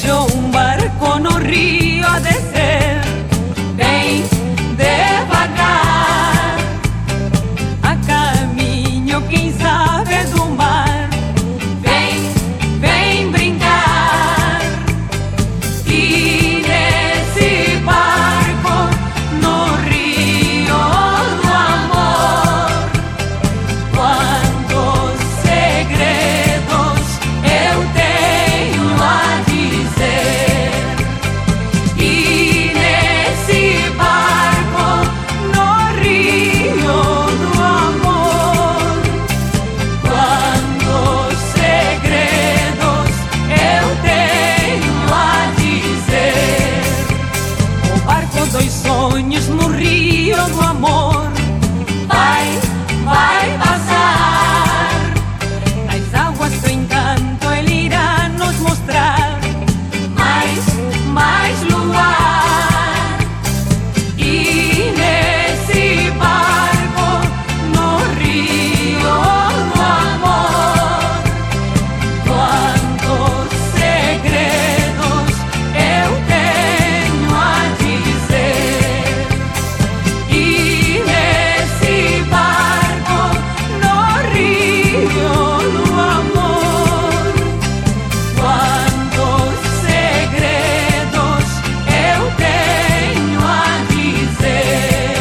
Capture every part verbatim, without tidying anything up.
vejo um barco no rio a descer, bem devagar, a caminho, quem sabe, do mar. Vem, vem brincar. E nesse barco, no rio do amor, quantos segredos eu tenho a dizer. E nesse barco, no rio do amor, quantos segredos eu tenho a dizer. O barco dos sonhos no rio do amor vai, vai passar. Nas águas do encanto ele irá nos mostrar mais, mais luar. E nesse barco, no rio do amor, quantos segredos eu tenho a dizer. E nesse barco, no rio do amor, quantos segredos eu tenho a dizer.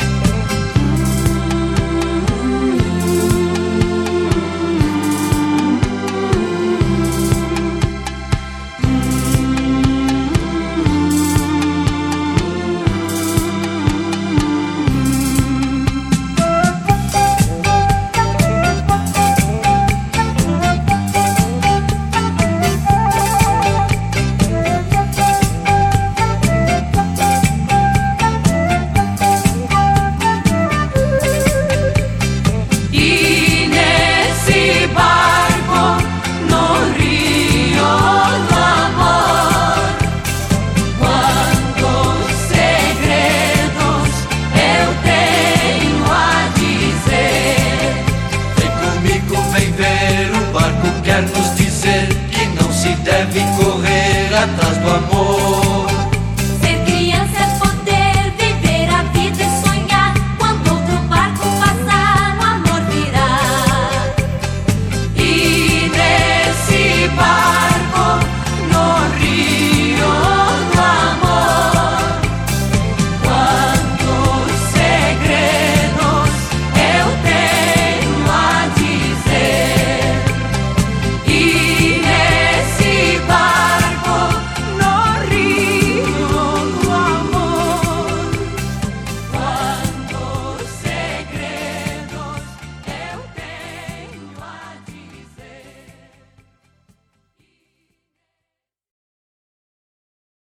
E nesse barco, no rio do amor, quantos segredos eu tenho a dizer. Vem comigo, vem ver, o barco quer nos dizer que não se deve correr.